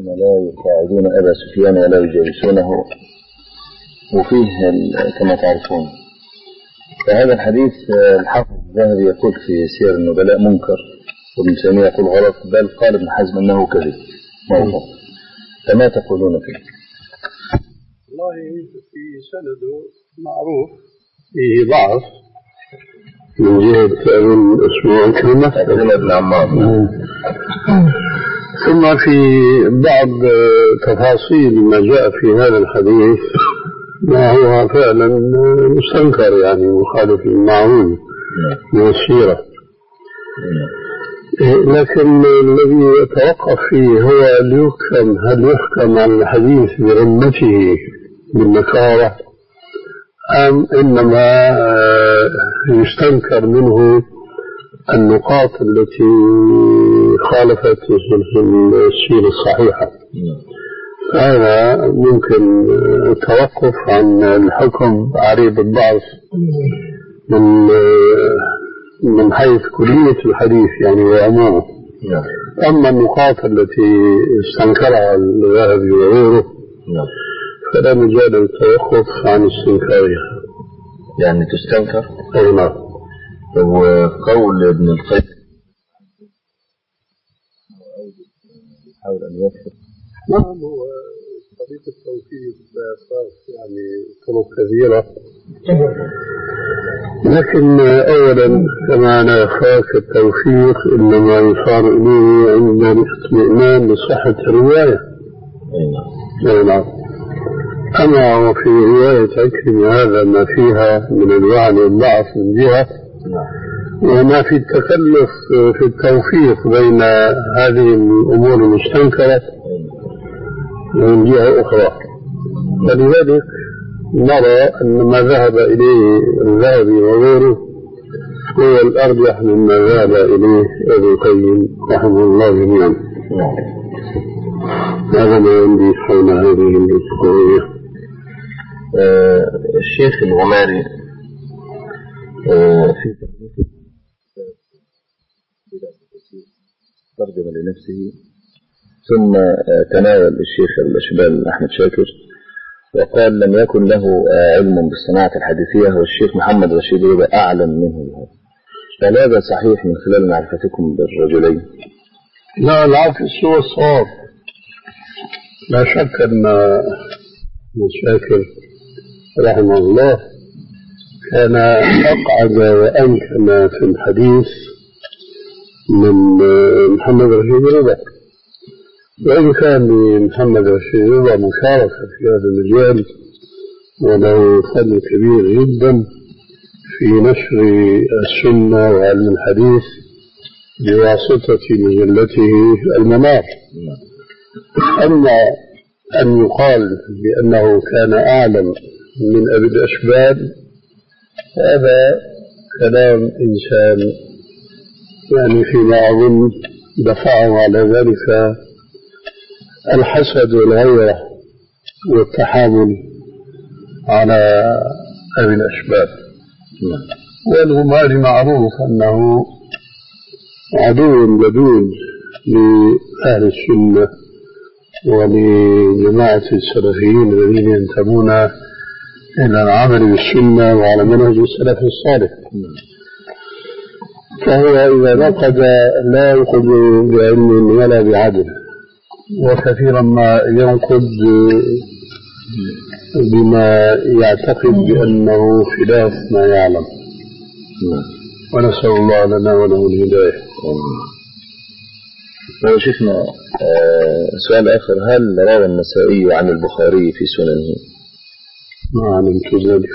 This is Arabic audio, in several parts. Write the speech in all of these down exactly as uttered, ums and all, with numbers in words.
لا يقاعدون أبا سفيان ولا يجالسونه، وفيه كما تعرفون. فهذا الحديث الحافظ الذهبي يقول في سير النبلاء منكر، وابن تيمية يقول غلط، بل قال ابن حزم أنه كذب موضوع. فما تقولون فيه؟ والله في سنده معروف فيه ضعف من جهة ابن اسمه كلمة ابن عمار. ثم في بعض تفاصيل ما جاء في هذا الحديث ما هو فعلا مستنكر، يعني مخالف للمعروف من السيرة. لكن الذي يتوقف فيه هو يحكم هل يحكم على الحديث برمته بالنكارة أم إنما يستنكر منه النقاط التي خالفت السيرة الصحيحة. هذا ممكن التوقف عن الحكم عريض الضعف من من حيث كلية الحديث يعني وعمومه. أما النقاط التي استنكرها الذهبي وغيره فلا مجال للتوقف عن استنكارها، يعني تستنكر. أي نعم. وقول ابن القيم يحاول أن يوفق. نعم، هو طريق التوفيق صار يعني طرق كثيرة، لكن أولا كما لا يخاف التوفيق إنما يصار إليه عند الاطمئنان لصحة الرواية. أي نعم. أما وفي رواية عكرمة هذا ما فيها من الوعن والضعف من جهة، وما في التكلف في التوفيق بين هذه الأمور المستنكرة من جهة أخرى. فلذلك نرى أن ما ذهب إليه الذهبي وغيره هو الأرجح مما ذهب إليه ابن القيم رحمه الله جميعا. هذا ما عندي حول هذه القضية. آه الشيخ الغماري آه في ترجمة لنفسه، ثم آه تناول الشيخ الشبال أحمد شاكر وقال لم يكن له آه علم بالصناعة الحديثية، والشيخ محمد رشيد رضا أعلم منه بهذا. فهذا صحيح من خلال معرفتكم بالرجلين؟ لا، العكس هو الصواب. لا شك أن شاكر رحمه الله كان أقعد وأمكن في الحديث من محمد رشيد رضا، وإن كان لمحمد رشيد رضا مشاركة في هذا المجال وله فضل كبير جدا في نشر السنة وعلم الحديث بواسطة مجلته المنار. أما أن يقال بأنه كان أعلم من أبي الأشبال هذا كلام إنسان يعني فيما أظن دفعه على ذلك الحسد والغيرة والتحامل على أبي الأشبال. والغماري معروف أنه عدو لدود لأهل السنة ولجماعة السلفيين الذين ينتمون إلى العمل بالسنة وعلى منهج السلف الصالح. فهو إذا نقد لا ينقد بعلم ولا بعدل، وكثيرا ما ينقد بما يعتقد بأنه خلاف ما يعلم، ونسأل الله لنا وله الهداية. طيب شيخنا، سؤال آخر، هل روى النسائي عن البخاري في سننه؟ ما علمت ذلك.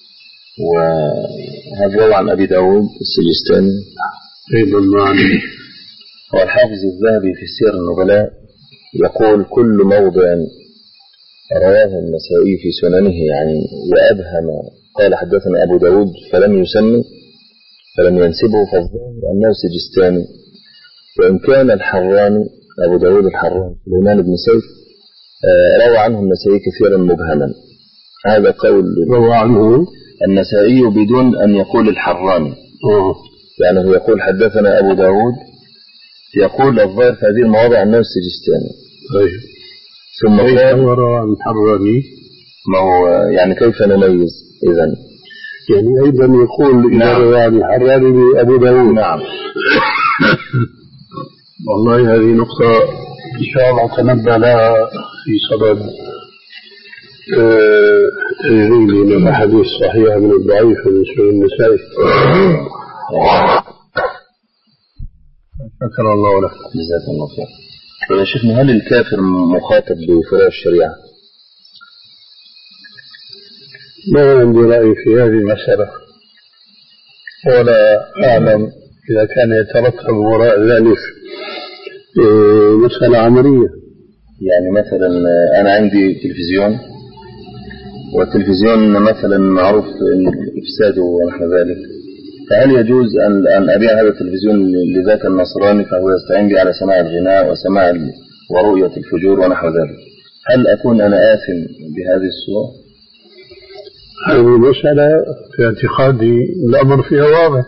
وهل روى عن أبي داود السجستاني؟ أيضا ما علمت. والحافظ الذهبي في سير النبلاء يقول كل موضع رواه النسائي في سننه يعني وأبهم قال حدثنا أبو داود فلم يسمي فلم ينسبه فالظاهر أنه السجستاني، وإن كان الحراني أبو داود الحراني سليمان بن سيف روى عنه النسائي كثيرا مبهما. هذا قول روى عنه النسائي بدون أن يقول الحراني. أوه. يعني هو يقول حدثنا أبو داود، يقول الظاهر في هذه المواضع أنه السجستاني. طيب. ثم قال روى عن الحراني. ما هو يعني كيف نميز إذن؟ يعني أيضا يقول إذا روى عن الحراني بأبو داود. نعم. والله هذه نقطة إن شاء الله تنبه لها في صدد تجريد من الأحاديث الصحيحة من الضعيف من سنن النسائي. شكر الله لك. جزاك الله خير. يا شيخنا، هل الكافر مخاطب بفروع الشريعة؟ ما عندي رأي في هذه المسألة، ولا أعلم إذا كان يترتب وراء ذلك مسألة عملية. يعني مثلا أنا عندي تلفزيون، والتلفزيون مثلا معروف إفساده ونحو ذلك، فهل يجوز أن أن أبيع هذا التلفزيون لذاك النصراني فهو يستعين بي على سماع الغناء وسماع ورؤية الفجور ونحو ذلك؟ هل أكون أنا آثم بهذه الصورة؟ هذه المسألة في اعتقادي الأمر فيها واضح،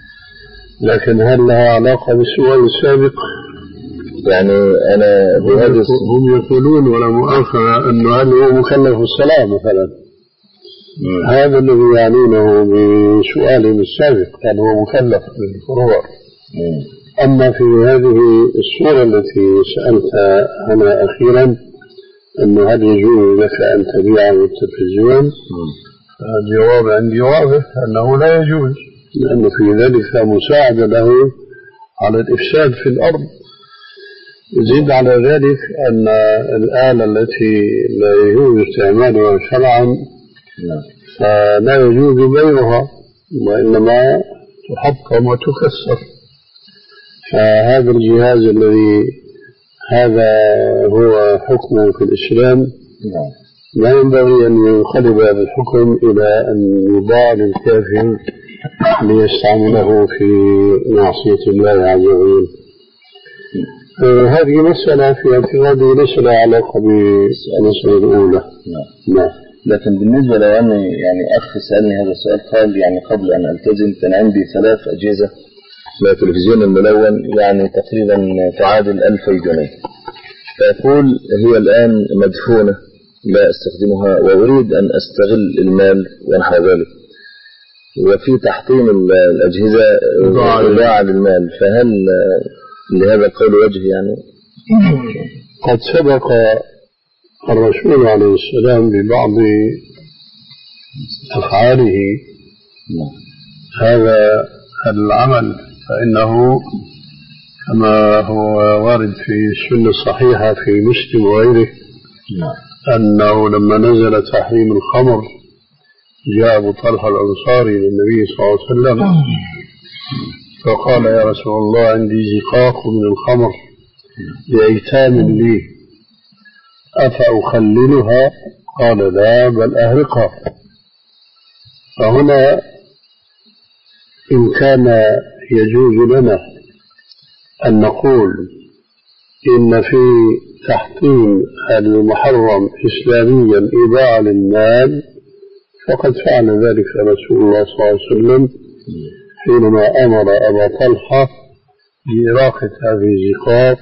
لكن هل لها علاقة بالسؤال السابق؟ يعني أنا بهذا هم يقولون ولا مؤاخذة أنه هل هو مكلف الصلاة مثلا؟ مم. هذا الذي يعنونه بسؤالهم السابق، هل هو مكلف بالفروع. أما في هذه الصورة التي سألت أنا أخيرا أنه هل يجوز لك أن تبيع التلفزيون، الجواب عندي واضح أنه لا يجوز، لأنه في ذلك مساعدة له على الإفساد في الأرض. يزيد على ذلك أن الآلة التي لا يجوز استعمالها شرعا فلا يجوز بيعها، وإنما تحطم وتكسر. فهذا الجهاز الذي هذا هو حكمه في الإسلام لا ينبغي أن ينقلب هذا الحكم إلى أن يباع للكافر ليستعمله في معصية الله عز وجل. آه هذه مسألة في اعتقادي ليس لها علاقة بالمسألة الأولى. نعم. لكن بالنسبة لو أن يعني أخ سألني هذا السؤال قال يعني قبل أن ألتزم كان عندي ثلاث أجهزة من التلفزيون الملون يعني تقريبا تعادل ألفي جنيه، فأقول هي الآن مدفونة لا أستخدمها وأريد أن أستغل المال ونحو ذلك، وفي تحطيم الأجهزة إضاعة للمال، فهل لهذا القول وجه؟ يعني قد سبق الرسول عليه السلام ببعض أفعاله هذا العمل، فإنه كما هو وارد في السنة الصحيحة في مسلم وغيره أنه لما نزل تحريم الخمر جاء أبو طلحة الأنصاري للنبي صلى الله عليه وسلم فقال يا رسول الله عندي زقاق من الخمر لأيتام لي أفأخللها؟ قال لا بل أهرقها. فهنا إن كان يجوز لنا أن نقول إن في تحطيم المحرم إسلاميا إضاعة للمال فقد فعل ذلك رسول الله صلى الله عليه وسلم حينما أمر أبا طلحة بإراقة هذه الزقاق،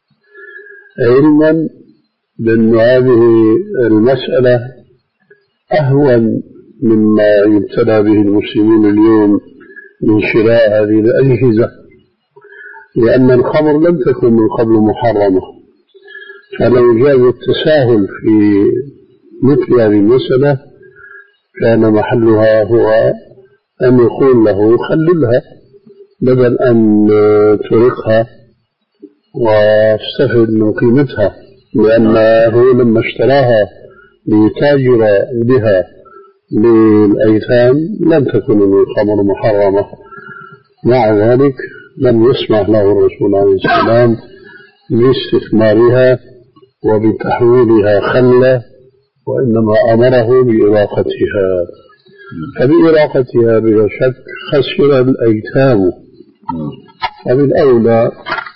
علما بأن هذه المسألة أهون مما يبتلى به المسلمين اليوم من شراء هذه الأجهزة، لأن الخمر لم تكن من قبل محرمة، فلو جاء التساهل في مثل هذه المسألة كان محلها هو أن يقول له خللها بدل أن ترقها واستفد من قيمتها، لأنه لما اشتراها ليتاجر بها للأيتام لم تكن من الخمر محرمة. مع ذلك لم يسمح له الرسول عليه السلام باستثمارها وبتحويلها خلة، وإنما أمره بإراقتها، فبإراقتها بلا شك خسر الأيتام. فبالأولى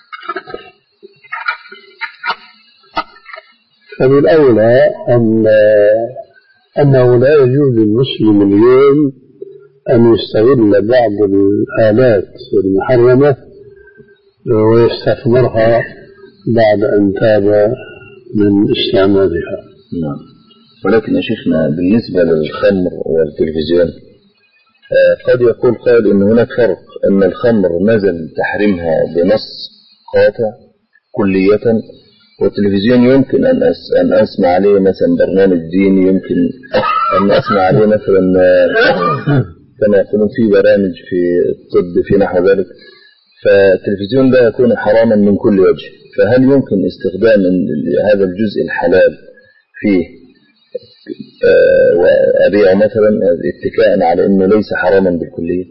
فبالأولى أن أنه لا يجوز للمسلم اليوم أن يستغل بعض الآلات المحرمة ويستثمرها بعد أن تاب من استعمالها. نعم. ولكن يا شيخنا بالنسبة للخمر والتلفزيون قد يقول قائل أن هناك فرق، أن الخمر نزل تحريمها بنص قاطع كلية، والتلفزيون يمكن أن أن أسمع عليه مثلا برنامج ديني، يمكن أن أسمع عليه مثلا كما يقولون في برامج في الطب في نحو ذلك، فالتلفزيون ده يكون حراما من كل وجه. فهل يمكن استخدام هذا الجزء الحلال فيه وأبيعه مثلا اتكاء على أنه ليس حراما بالكلية؟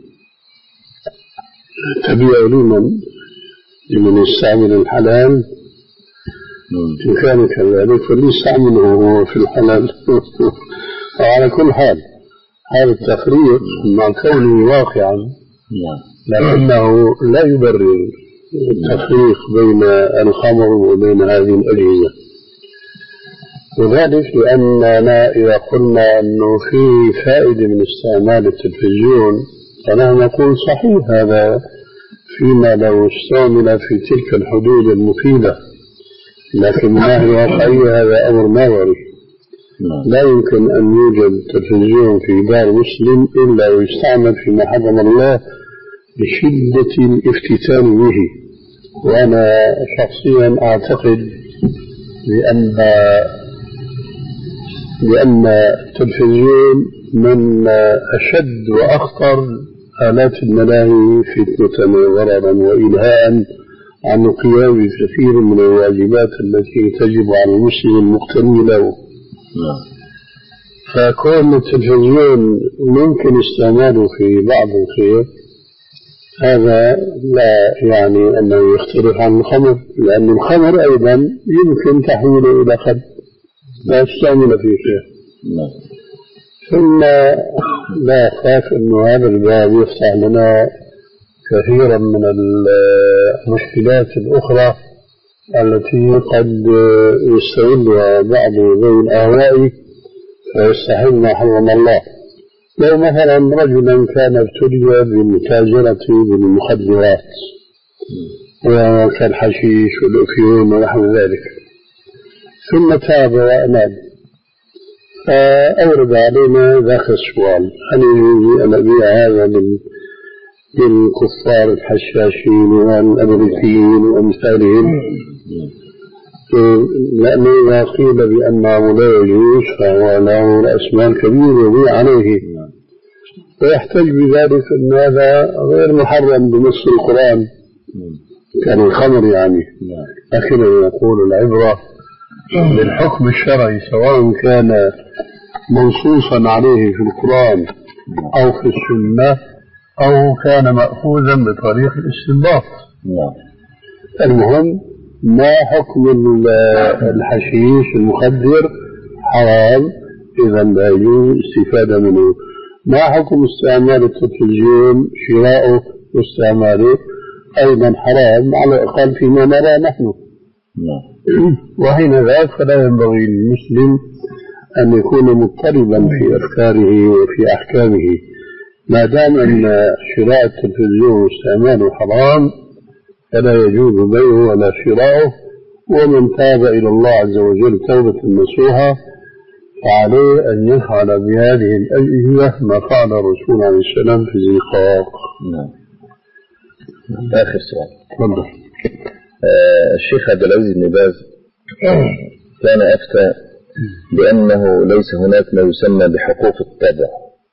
تبيع لمن لمن يستعمل الحلال إن كان كذلك فليستعمله هو في الحلال. وعلى كل حال هذا التفريق مع كونه واقعا لكنه لا يبرر التفريق بين الخمر وبين هذه الأجهزة، وذلك لأننا إذا قلنا أنه في فائدة من استعمال التلفزيون فنحن نقول صحيح هذا فيما لو استعمل في تلك الحدود المفيدة، لكن من ناحية الواقعية هذا أمر نظري. لا يمكن أن يوجد تلفزيون في دار مسلم إلا ويستعمل فيما حرم الله بشدة الافتتان به. وأنا شخصيا أعتقد بأن لأن التلفزيون من أشد وأخطر آلات الملاهي فتنة وضررا وإلهاء عن القيام بكثير من الواجبات التي تجب على المسلم المقتني له. فكون التلفزيون ممكن استعماله في بعض الخير هذا لا يعني أنه يختلف عن الخمر، لأن الخمر أيضا يمكن تحويله إلى خمر لا يستعمل فيه شيء. ثم لا أخاف أن هذا الباب يفتح لنا كثيرا من المشكلات الأخرى التي قد يستغلها بعض ذوي الأهواء فيستحل ما حرم الله. لو مثلا رجلا كان ابتلي بالمتاجرة بالمخدرات وكالحشيش والأفيون ونحو ذلك، ثم تاب وأناب، فأورد علينا ذاك السؤال: هل يجوز أن أبيع هذا للكفار الحشاشين والأمريكيين وأمثالهم؟ لأنه إذا قيل بأنه لا يجوز فهو له رأس مال كبير يبيع عليه، ويحتج بذلك أن هذا غير محرم بنص القرآن كان الخمر يعني. لكن يقول العبرة بالحكم الشرعي سواء كان منصوصا عليه في القرآن أو في السنة أو كان مأخوذا بطريق الاستنباط. المهم ما حكم الحشيش المخدر؟ حرام، إذا لا يجوز الاستفادة منه. ما حكم استعمال التلفزيون؟ شراؤه واستعماله أيضا حرام على الأقل فيما نرى نحن. وحين ذاك فلا ينبغي للمسلم أن يكون مضطربا في أفكاره وفي أحكامه. ما دام أن شراء التلفزيون واستعماله حرام فلا يجوز بيعه ولا شراؤه. ومن تاب إلى الله عز وجل توبة نصوحة فعليه أن يفعل بهذه الأجهزة ما فعل الرسول عليه السلام في زقاق. نعم. آخر سؤال. تفضل. آه الشيخ عبد العزيز بن باز كان أفتى بأنه ليس هناك ما يسمى بحقوق الطبع،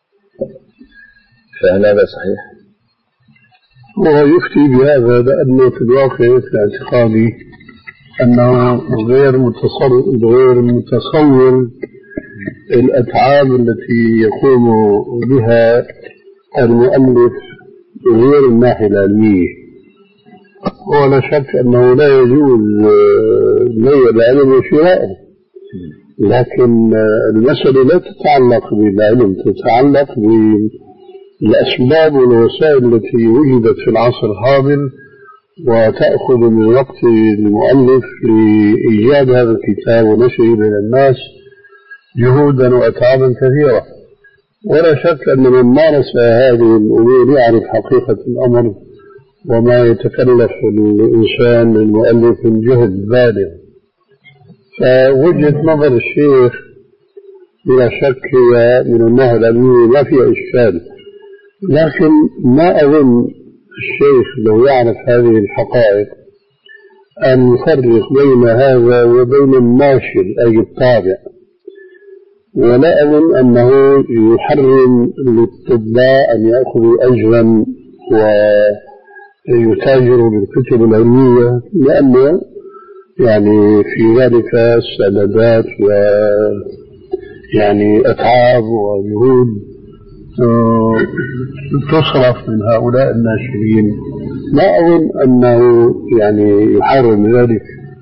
فهل هذا صحيح؟ هو يفتي بهذا لأنه في الواقع في اعتقادي أنه غير متصور غير متصور الأتعاب التي يقوم بها المؤلف غير الناحية العلمية. ولا شك أنه لا يجوز بيع العلم وشراءه، لكن المسألة لا تتعلق بالعلم، تتعلق بالأسباب والوسائل التي وجدت في العصر الحاضر وتأخذ من وقت المؤلف لإيجاد هذا الكتاب ونشره بين الناس جهودا وأتعابا كثيرة. ولا شك أن من مارس هذه الأمور يعرف حقيقة الأمر وما يتكلف الإنسان المؤلف من جهد بالغ. فوجهة نظر الشيخ بلا شك هي من الناحية العلمية ما فيها إشكال، لكن ما أظن الشيخ لو يعرف هذه الحقائق أن يفرق بين هذا وبين الناشر أي الطابع، ولا أظن أنه يحرم للطباء أن يأخذوا أجرا ويتاجروا بالكتب العلمية، لأنه يعني في ذلك استعدادات و يعني أتعاب وجهود تصرف من هؤلاء الناشرين. ما أظن أنه يعني يحرم ذلك،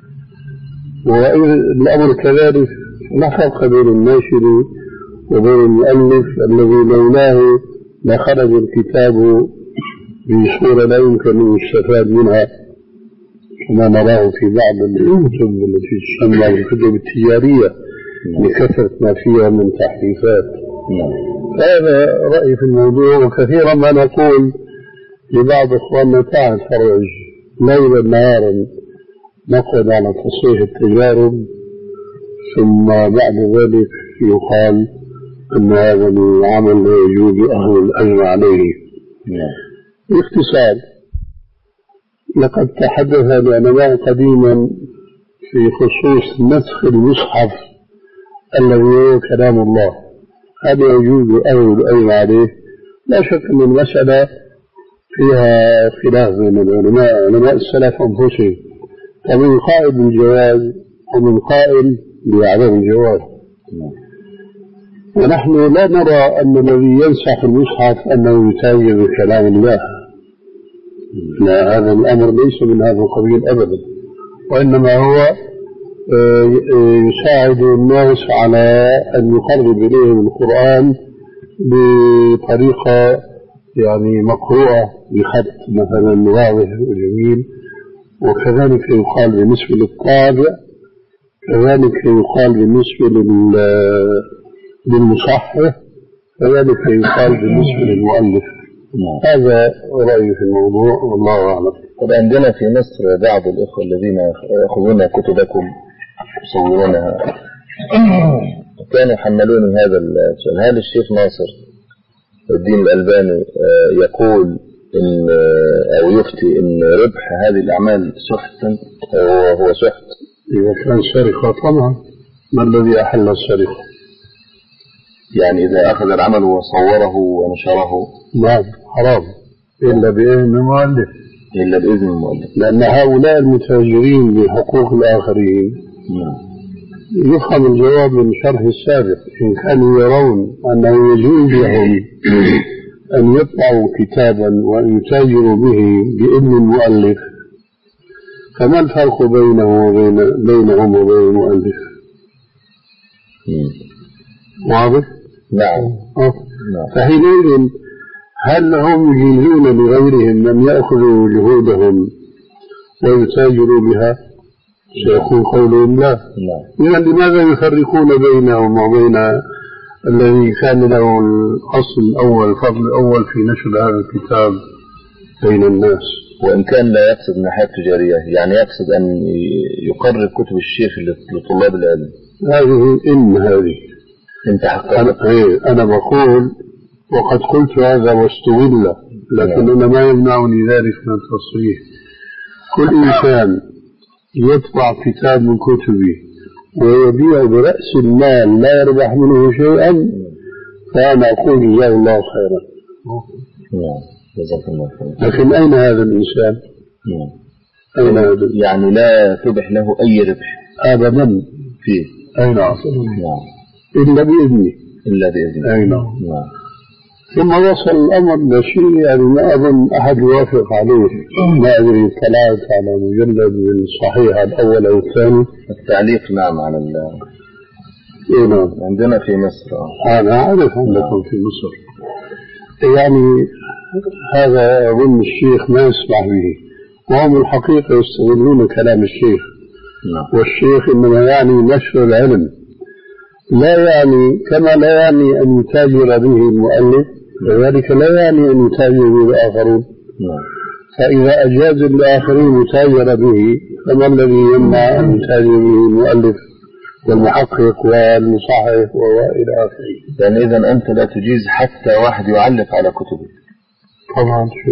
والأمر كذلك لا فرق بين الناشر وبين المؤلف الذي لولاه لخرج الكتاب بصورة لا يمكن أن يستفاد منها كما نراه في بعض الكتب التي تسمى الكتب التجارية لكثرة ما فيها من تحريفات. هذا رأيي في الموضوع، وكثيرا ما نقول لبعض إخواننا تعال فرج ليلا نهارا نقعد على تصحيح التجارب، ثم بعد ذلك يقال أن هذا العمل لا يجوز أهل الأجر عليه. باختصار، لقد تحدث العلماء قديما في خصوص نسخ المصحف الذي هو كلام الله، هذا يجوز أهل الأجر عليه. لا شك أن المسألة فيها خلاف بين العلماء علماء السلف أنفسهم، فمن قائل بالجواز ومن قائل بعدم الجواز. ونحن لا نرى أن الذي ينسخ المصحف أنه يتاجر بكلام الله، لا، هذا الأمر ليس من هذا القبيل أبدا، وإنما هو يساعد الناس على أن يقرب إليهم القرآن بطريقة يعني مقروءة بخط مثلا واضح وجميل. وكذلك يقال بالنسبة للطابع، كذلك يقال بالنسبة للمصحف، كذلك يقال بالنسبة للمؤلف. هذا رأيي في الموضوع والله أعلم. طب عندنا في مصر بعض الإخوة الذين يأخذون كتبكم يصورونها كانوا يحملوني هذا السؤال: هل الشيخ ناصر الدين الألباني يقول إن أو يفتي إن ربح هذه الأعمال سحت وهو سحت؟ إذا كان سرقة طبعا، ما الذي أحل السرقة؟ يعني إذا أخذ العمل وصوره ونشره نعم حرام، إلا بإذن المؤلف، إلا بإذن المؤلف، لأن هؤلاء المتاجرين بحقوق الآخرين نعم. يفهم الجواب من شرح السابق، إن كانوا يرون أنه يجوز لهم أن يطبعوا كتابا وأن يتاجروا به بإذن المؤلف، فما الفرق بينه وبين بينهم وبين المؤلف؟ واضح؟ نعم. فحينئذ هل هم يجيزون لغيرهم أن يأخذوا جهودهم ويتاجروا بها؟ سيكون قولهم لا. إذا لماذا يفرقون بينهم وبين الذي كان له الأصل الأول الفضل الأول في نشر هذا الكتاب بين الناس؟ وإن كان لا يقصد ناحية تجارية، يعني يقصد أن يقرب كتب الشيخ لطلاب العلم. هذه إن هذه انت حقا أنا, أنا بقول وقد قلت هذا واستغل، لكن أنا ما يمنعني ذلك من التصريح. كل إنسان يطبع كتاب من كتبه ويبيع برأس المال لا يربح منه شيئا، فأنا أقول جزاه الله خيرا. لكن أين هذا الإنسان؟ أين هذا؟ يعني لا تبح له أي ربح أبدا فيه. أين أصلا؟ إلا بإذنه. إلا بإذنه. أين؟ ثم وصل الأمر لشيء يعني ما أظن أحد يوافق عليه. ما أدري اطلعت على مجلد من صحيح الأول أو الثاني. التعليق نعم على ال. إيه نعم. عندنا في مصر. أنا أعرف عندكم في مصر. يعني هذا أظن الشيخ ما يسمح به، وهم الحقيقة يستغلون كلام الشيخ. نعم. والشيخ إنما يعني نشر العلم، لا يعني كما لا يعني أن يتاجر به المؤلف، وذلك لا يعني أن يتاجر به الآخرون. فإذا أجاز الآخرين يتاجر به، فما الذي يمنع أن يتاجر به المؤلف؟ والمحقق والمصحح وإلى آخره. يعني إذا أنت لا تجيز حتى واحد يعلق على كتبك؟ طبعا شو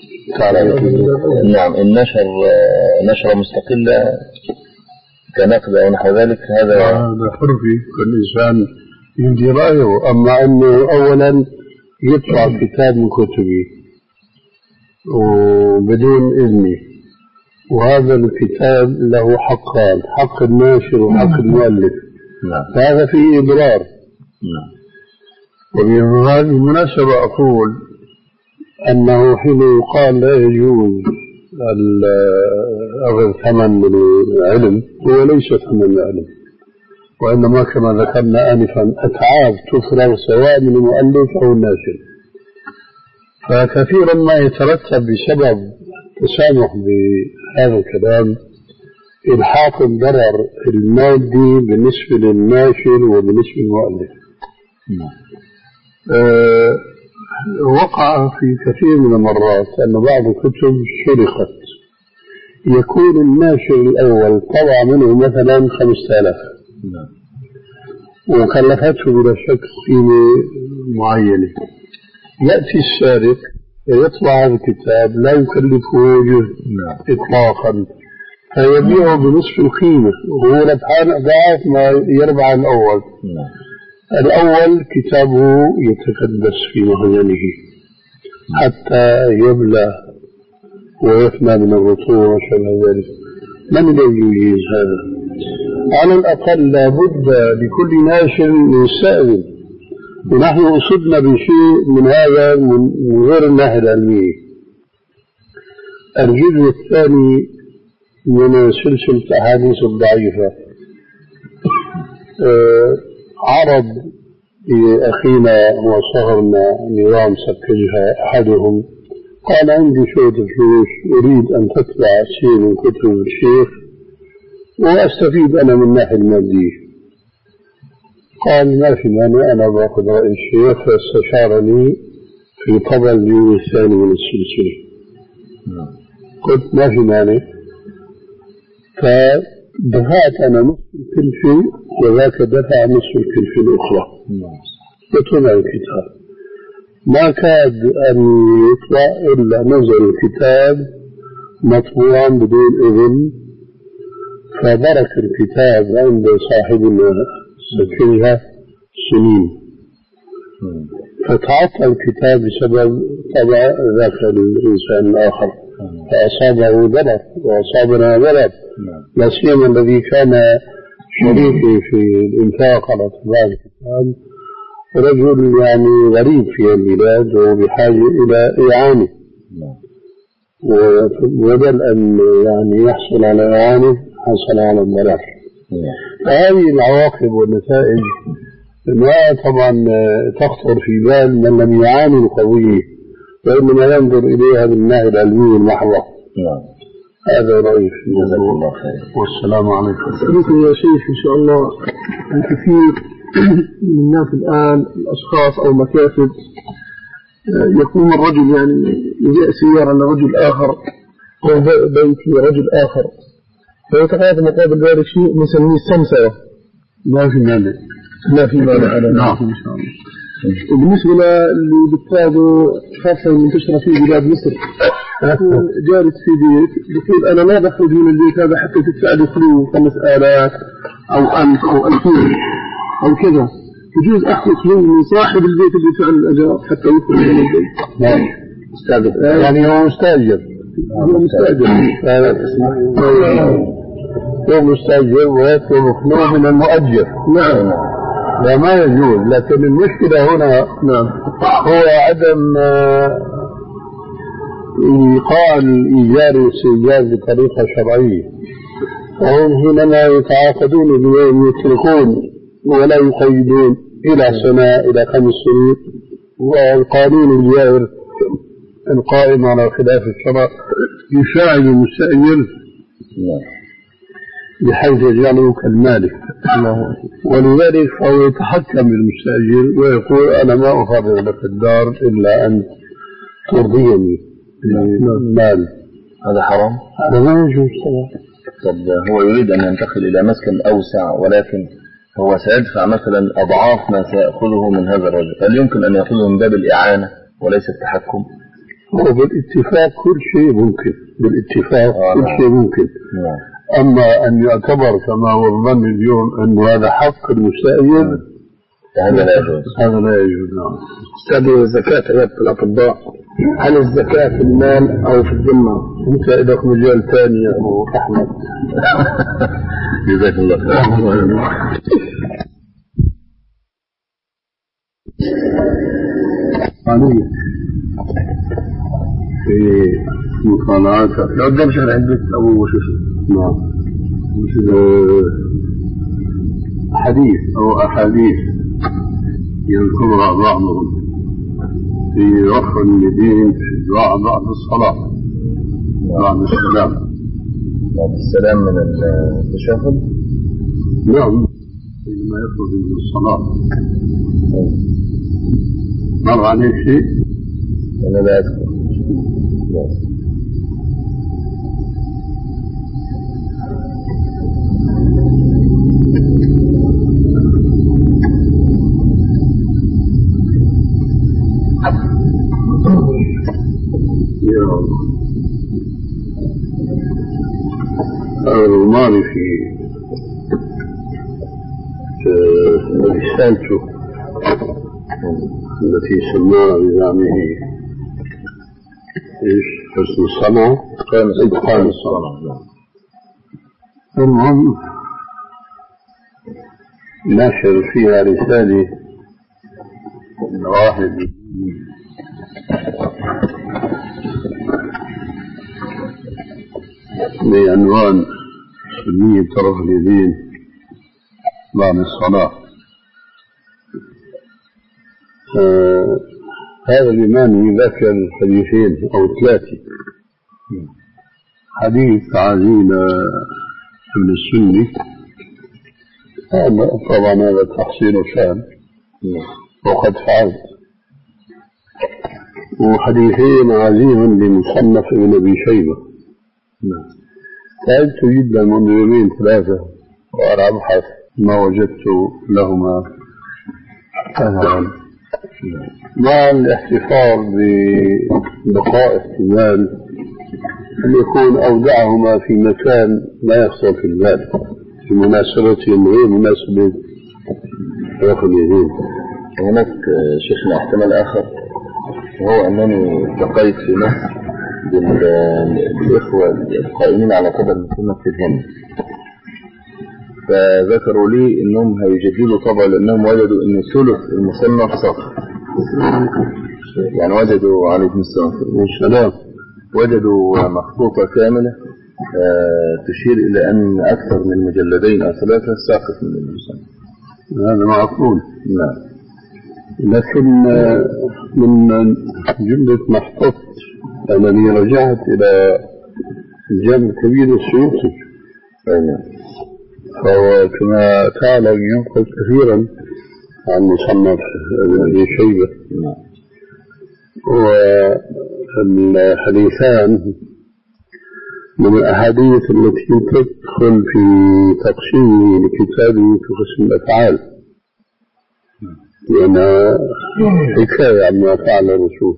نعم. إن نشر نشرة مستقلة كنقد أو نحو ذلك هذا هذا حر فيه، كل إنسان يمضي رأيه. أما أنه أولا يطبع كتاب من كتبي وبدون إذني، وهذا الكتاب له حقان، حق الناشر وحق المؤلف. نعم. فهذا فيه إضرار. نعم. وبهذه المناسبة أقول أنه حين يقال لا يجوز أخذ ثمن العلم، هو ليس ثمن العلم، وإنما كما ذكرنا آنفا أتعاب تفرغ سواء من المؤلف أو الناشر. فكثيرا ما يترتب بسبب تسامح بهذا الكلام إلحاق الضرر المادي بالنسبة للناشر وبالنسبة للمؤلف. أه وقع في كثير من المرات أن بعض الكتب سرقت، يكون الناشر الأول طبع منه مثلا خمسة آلاف وكلفته بلا شك قيمة معينة، يأتي السارق يطبع هذا الكتاب لا يكلفه جزء إطلاقا، فيبيعه بنصف القيمة وهو ربحان أضعاف ما يربح الأول. الأول كتابه يتكدس في مخزنه حتى يبلى ويفنى من الرطوبة وشبه ذلك. من الذي يجيز هذا؟ على الأقل لابد لكل ناشر يستأذن، ونحن أصبنا بشيء من هذا من غير الناحية العلمية. الجزء الثاني من سلسلة الأحاديث الضعيفة أه عرض لأخينا وصهرنا نظام سكجها أحدهم، قال عندي شوية فلوس أريد أن تتبع شيء من كتب الشيخ وأستفيد أنا من الناحية المادية. قال ما في مانع، أنا بأخذ رأي الشيخ، فاستشارني في طبع الجزء الثاني من السلسلة. قلت ما في مانع، فدفعت أنا نصف الكلفة وذاك دفع نصف الكلفة الأخرى وطلع الكتاب. ما كاد أن يطلع إلا نزل الكتاب مطبوعا بدون إذن، فبرك الكتاب عند صاحبنا سكنها سنين، فتعطل الكتاب بسبب طبع ذاك الإنسان الآخر، فأصابه ضرر وأصابنا ضرر، لا سيما الذي كان شريكي في الإنفاق على طباعة الكتاب رجل يعني غريب في البلاد وبحاجة إلى إعانة، وبدل أن يعني يحصل على إعانة حصل على الضرر. فهذه العواقب والنتائج ما طبعا تخطر في بال من لم يعاني القضية، وإنما ينظر إليها بالناحية العلمية المحضة. هذا رأيي في الموضوع. والسلام عليكم. أسألكم يا شيخ إن شاء الله، الكثير من الناس الآن الأشخاص أو مكاتب يكون الرجل يعني يجيء سيارة لرجل آخر أو بيت لرجل آخر فيتقاضى مقابل ذلك شيء نسميه السمسرة. ما في مانع، ما في مانع على نعم إن شاء الله. وبالنسبة اللي بتفاضوا خاصة منتشرة في بلاد مصر، جالس في بيت يقول أنا ما بخرج من البيت هذا حتى تدفع لي خلو خمس آلاف أو ألف أو ألفين أو كذا، يجوز أخذ خلو من صاحب البيت اللي يدفع الأجار حتى يدخل من البيت؟ نعم مستأجر، يعني هو مستأجر، هو مستأجر هو مستأجر ويطلب خلو من المؤجر. نعم لا ما يجوز، لكن المشكلة هنا نعم هو عدم إيقاع الإيجار والاستئجار بطريقة شرعية، وهم حينما يتعاقدون بأن يتركون ولا يقيدون إلى سنة إلى خمس سنين، والقانون الجائر القائم على خلاف الشرع يساعد المستأجر بحيث يجعله كالمالك، ولذلك فهو يتحكم بالمستأجر ويقول أنا ما أفرغ لك الدار إلا أن ترضيني بالمال. هذا حرام؟ هذا ما يجوز طبعا. طب هو يريد أن ينتقل إلى مسكن أوسع ولكن هو سيدفع مثلا أضعاف ما سيأخذه من هذا الرجل، هل يمكن أن يأخذه من باب الإعانة وليس التحكم؟ هو بالاتفاق كل شيء ممكن، بالاتفاق آه كل شيء ممكن. نعم. أما أن يعتبر كما هو الظن اليوم أن هذا حق المسائل هذا لا يجوز. هذا لا يجوز. نعم. أستاذ الزكاة عيادة الأطباء، هل الزكاة في المال أو في الذمة؟ أنت لك مجال ثاني يا أبو أحمد. جزاك الله خير. علي في مطالعات لو قدام شهر عندك أبو شو اسمه؟ نعم. حديث أو أحاديث يذكرها بعضهم في رفع اليدين في الدعاء بعد الصلاة بعد السلام. بعد السلام من التشهد؟ نعم، حينما يخرج من الصلاة. مر عليه شيء؟ أنا لا أذكر. يا الله. الماضي في رسالته التي سماها بزعمه ايش؟ حسن الصنعة، اتقان الصنعة. المهم ناشر فيها رسالة واحد بعنوان سنية رفع اليدين بعد الصلاة. آه هذا الإمام ذكر حديثين أو ثلاثة. حديث عزيز ابن السني، طبعا هذا تحصيل شان وقد فعلت، وحديثين عزيز لمصنف ابن أبي شيبة. تعبت جدا منذ يومين ثلاثة وأنا أبحث ما وجدت لهما أثرا، مع الاحتفاظ ببقاء احتمال أن يكون أودعهما في مكان لا يخطر في البال في مناسبتهم غير مناسبة رفع اليدين. هناك شيخنا احتمال آخر، وهو أنني التقيت في مصر بالإخوة القائمين على قدر مسلمة في الهند، فذكروا لي أنهم هيجددوا طبعا لأنهم وجدوا أن ثلث المصنف صفر، يعني وجدوا عليكم السلام وجدوا مخطوطة كاملة تشير إلى أن أكثر من مجلدين أو ثلاثة ساقط من المصنف. هذا معقول. نعم. لكن من جملة محطوط أنني رجعت إلى الجامع الكبير السيوطي، فهو كما تعلم ينقل كثيرا عن مصنف ابن أبي شيبة، والحديثان من الأحاديث التي تدخل في تقسيم لكتابه في قسم الأفعال، لأنها حكاية عما فعل الرسول،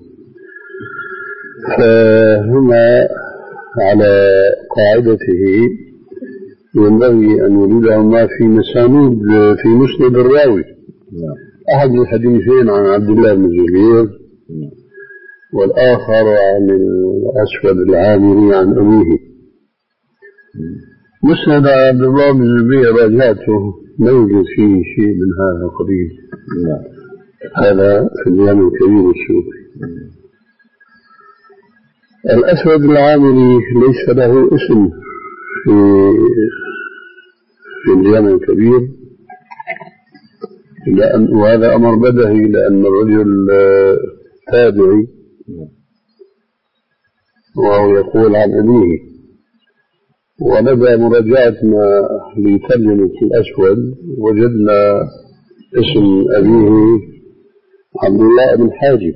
فهما على قاعدته ينبغي أن يريدهما في مسانيد في مسند الراوي. أحد الحديثين عن عبد الله بن الزبير والآخر عن الأسود العامري عن أبيه. مسند عبد الله بن الزبير راجعته لا يوجد فيه شيء من هذا القبيل، هذا في الجامع الكبير السيوطي. الأسود العامري ليس له اسم في في الجامع الكبير، لأن وهذا أمر بدهي لأن الرجل تابعي وهو يقول عن أبيه، ولدى مراجعتنا لترجمة الأسود وجدنا اسم أبيه عبد الله بن حاجب.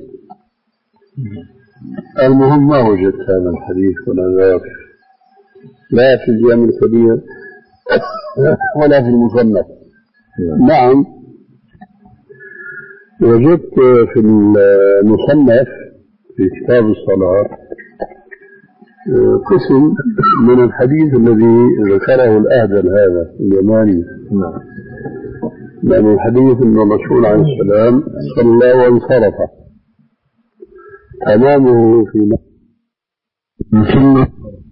المهم ما وجدت هذا الحديث ولا ذاك لا في الجامع الكبير ولا في المصنف، نعم، وجدت في المصنف في كتاب الصلاة قسم من الحديث الذي ذكره الأهدل هذا اليماني. نعم. لأن الحديث أن الرسول عليه السلام صلى وانصرف تمامه في ثم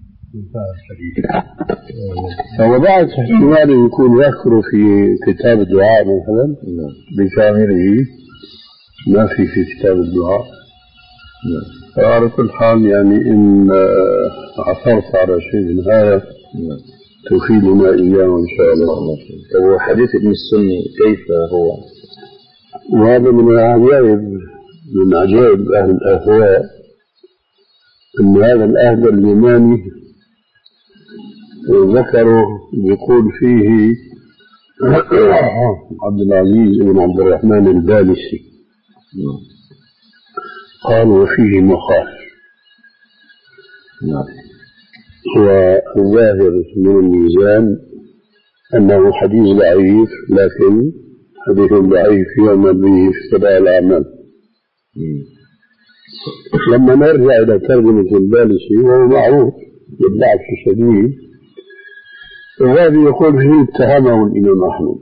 فوضعت احتمال يكون يذكر في كتاب الدعاء مثلا بكامله، ما في في كتاب الدعاء. فعلى كل حال يعني إن عثرت على شيء من هذا تفيدنا إياه إن شاء الله. هو حديث ابن السني كيف هو؟ وهذا من العجائب من عجائب أهل الأهواء أن هذا الأهل اليماني ذكروا يقول فيه عبد العزيز بن عبد الرحمن البالسي قال وفيه مخالف. والظاهر من الميزان أنه حديث ضعيف، لكن حديث ضعيف يعمل به في اتباع الأعمال. لما نرجع إلى ترجمة البالسي وهو معروف بالضعف الشديد، وهذا يقول فيه اتهمه الإمام أحمد،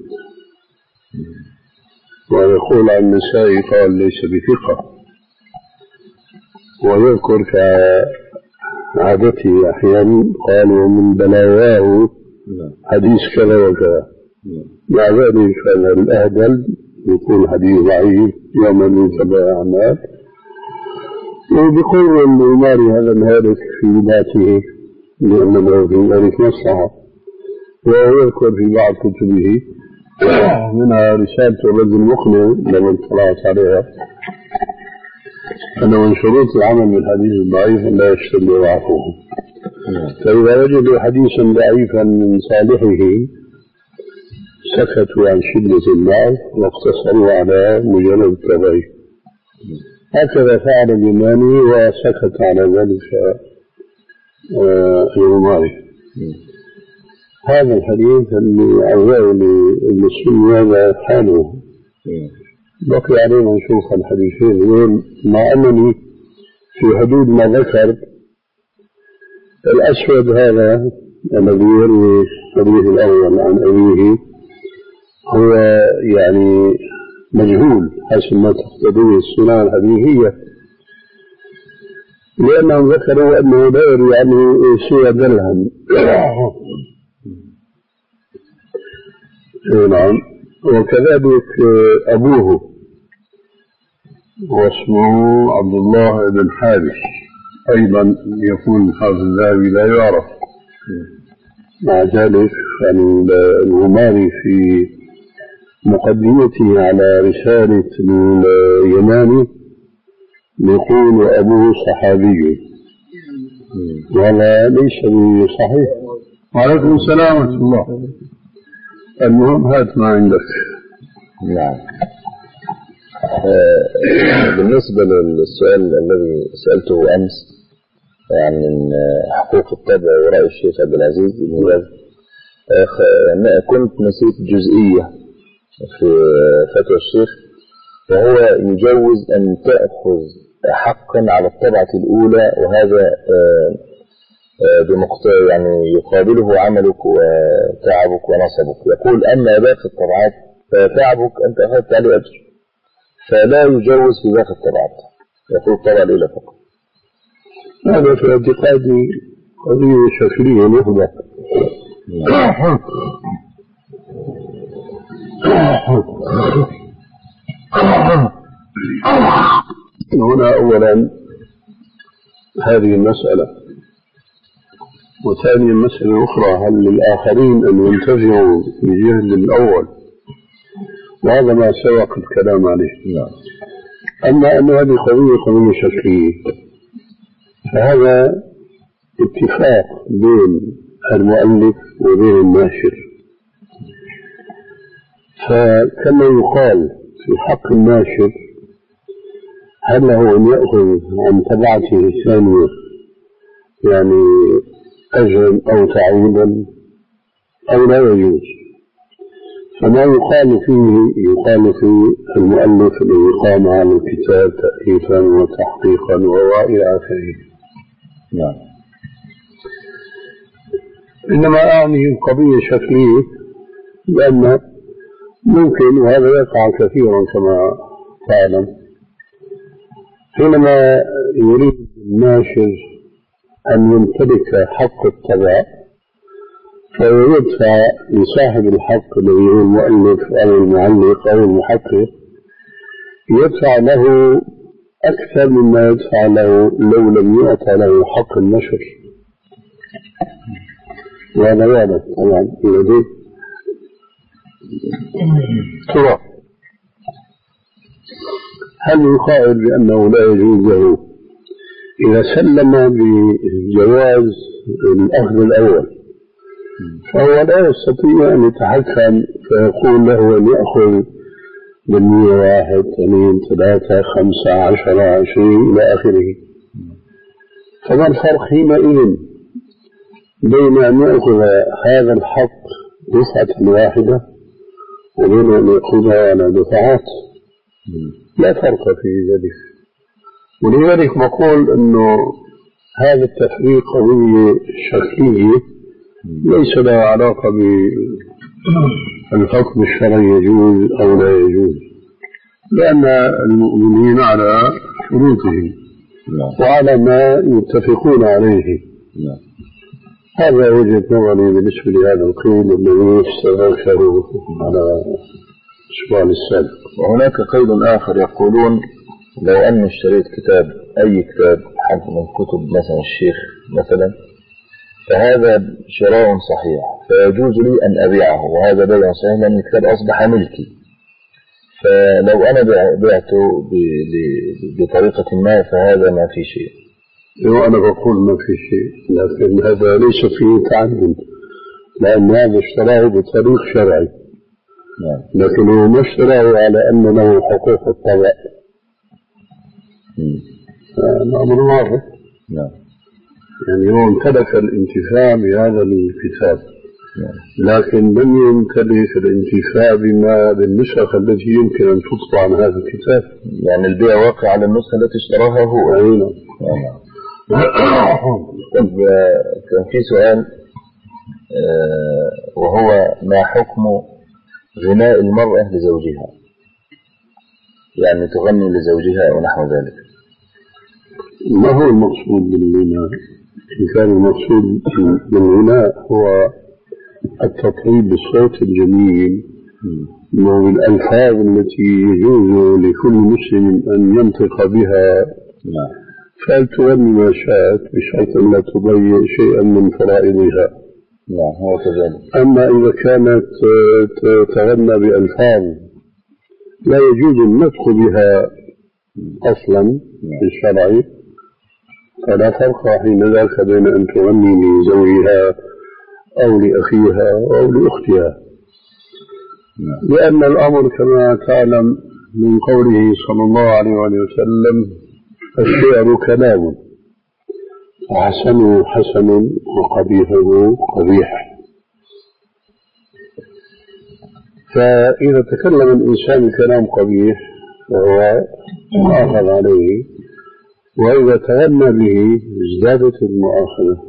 ويقول عن النسائي قال ليس بثقة، ويذكر كعادته أحيانا قال ومن بلاواه حديث كذا وكذا. مع ذلك فهذا الأهدل يكون حديث ضعيف يوم من تبع أعمال، وبقول الماري هذا الهالك في ذاته لأن له في ذلك مصلحة. ويذكر في بعض كتبه منها رسالة الرد المقنع لمن اطلعت عليها أنه من شروط العمل بالحديث الضعيف أن لا يشتد ضعفه. فإذا وجدوا حديثا ضعيفا من صالحه سكتوا عن شدة الضعف واقتصروا على مجرد التضعيف. هكذا فعل اليماني وسكت على ذلك اليماني. هذا الحديث اللي عزاه لابن السني هذا حاله. بقي علينا نشوف الحديثين دول، مع أنني في حدود ما ذكر الأسود هذا الذي يروي الحديث الأول عن أبيه هو يعني مجهول حسب ما تقتضيه السنة الحديثية، لأنهم ذكروا أنه لا يروي عنه سوى درهم. نعم. وكذلك أبوه واسمه عبد الله بن حارث أيضا يكون حافظ الذهبي لا يعرف. مع ذلك الغماري في مقدمته على رسالة اليماني يقول أبوه صحابي، وهذا ليس بصحيح. وعليكم السلام ورحمة الله. المهم هات ما عندك. نعم. آه بالنسبة للسؤال الذي سألته أمس عن يعني حقوق الطبع ورأي الشيخ عبد العزيز بن باز، آه كنت نسيت جزئية في فتوى الشيخ، وهو يجوز أن تأخذ حقا على الطبعة الأولى، وهذا آه بمقتضى يعني يقابله عملك وتعبك ونصبك. يقول أما باقي الطبعات فتعبك أنت أخذت عليه أجر، فلا يجوز في باقي الطبعات، يقول الطبعة الأولى فقط. هذا في اعتقادي قضية شكلية محضة. هنا أولا هذه المسألة، وثانيا مسألة أخرى، هل للآخرين أن ينتفعوا بجهل الأول؟ وهذا ما سبق الكلام عليه. أما أن هذه قضية قضية شكلية، فهذا اتفاق بين المؤلف وبين الناشر. فكما يقال في حق الناشر هل له أن يأخذ عن تبعته الثانية يعني أجرا أو تعويضا أو لا يجوز؟ فما يقال فيه يقال في المؤلف الذي قام على الكتاب تأليفا وتحقيقا وإلى آخره. نعم. إنما أعني القضية شكلية، لأن ممكن وهذا يقع كثيرا كما تعلم حينما يريد الناشر أن يمتلك حق الطبع فيدفع لصاحب الحق الذي هو المؤلف أو المعلق أو المحقق، يدفع له أكثر مما يدفع له لو لم يعطى له حق النشر. وهذا واضح طبعا لديه. ترى هل يقال بأنه لا يجوز له إذا سلم بجواز الأخذ الأول فهو لا يستطيع أن يتحكم فيقول له أن يأخذ بالمية واحد اثنين ثلاثة خمسة عشرة عشرين إلى آخره؟ فما الفرق حينئذ بين أن يأخذ هذا الحق دفعة واحدة وبين أن يأخذها على دفعات؟ لا فرق في ذلك. ولذلك بقول أنه هذا التفريق قضية شكلية ليس له علاقة بالحكم الشرعي يجوز أو لا يجوز، لأن المؤمنين على شروطهم وعلى ما يتفقون عليه. هذا وجهة نظري بالنسبة لهذا القيل الذي استذكره على الأسبوع السابق. وهناك قيد آخر يقولون لو أن اشتريت كتاب أي كتاب حد من كتب مثلا الشيخ مثلا فهذا شراء صحيح فيجوز لي أن أبيعه، وهذا بيع صحيح لأن الكتاب أصبح ملكي، فلو أنا بعته بطريقة ما فهذا ما في شيء. وأنا بقول ما في شيء، لكن هذا ليس فيه تعدد، لأن هذا اشتراه بطريق شرعي. نعم. لكن هو ما اشتراه على أن له حقوق الطبع. الأمر واضح. نعم. يعني هو امتلك الانتفاع بهذا الكتاب، لكن لم يمتلك الانتفاع بما بالنسخ التي يمكن أن تطبع عن هذا الكتاب. يعني البيع واقع على النسخة التي اشتراها هو. أيضا. طب كان في سؤال وهو ما حكم غناء المرأة لزوجها، يعني تغني لزوجها ونحو ذلك؟ ما هو المقصود بالغناء؟ إن كان المقصود بالغناء هو التطريب بالصوت الجميل والألفاظ التي يجوز لكل مسلم أن ينطق بها فلتغني ما شاءت بشرط أن لا تضيع شيئا من فرائضها. نعم هو كذلك. أما إذا كانت تغنى بألفاظ لا يجوز النطق بها أصلا في الشرع فلا فرق حين ذاك بين أن تغني لزوجها أو لأخيها أو لأختها. لأن الأمر كما تعلم من قوله صلى الله عليه وسلم الشعر كلام فحسنه حسن وقبيحه قبيح. فإذا تكلم الإنسان كلام قبيح فهو مؤاخذ عليه، وإذا تغنى به ازدادت المؤاخذة.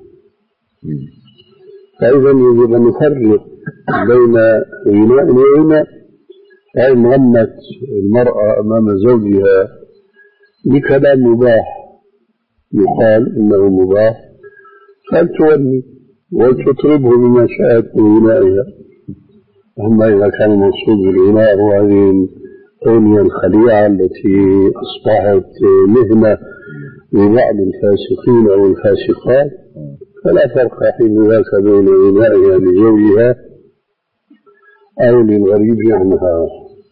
فإذا يجب أن نفرق بين غناء وغناء. فإن غنت المرأة أمام زوجها بكلام مباح يقال إنه مباح فلتغني وتطربه بما شاءت من غنائها. أما إذا كان المقصود بالغناء هو هذه الأغنية الخليعة التي أصبحت مهنة لبعض الفاسقين أو الفاسقات فلا فرق حين ذاك بين غنائها لزوجها أو للغريب عنها.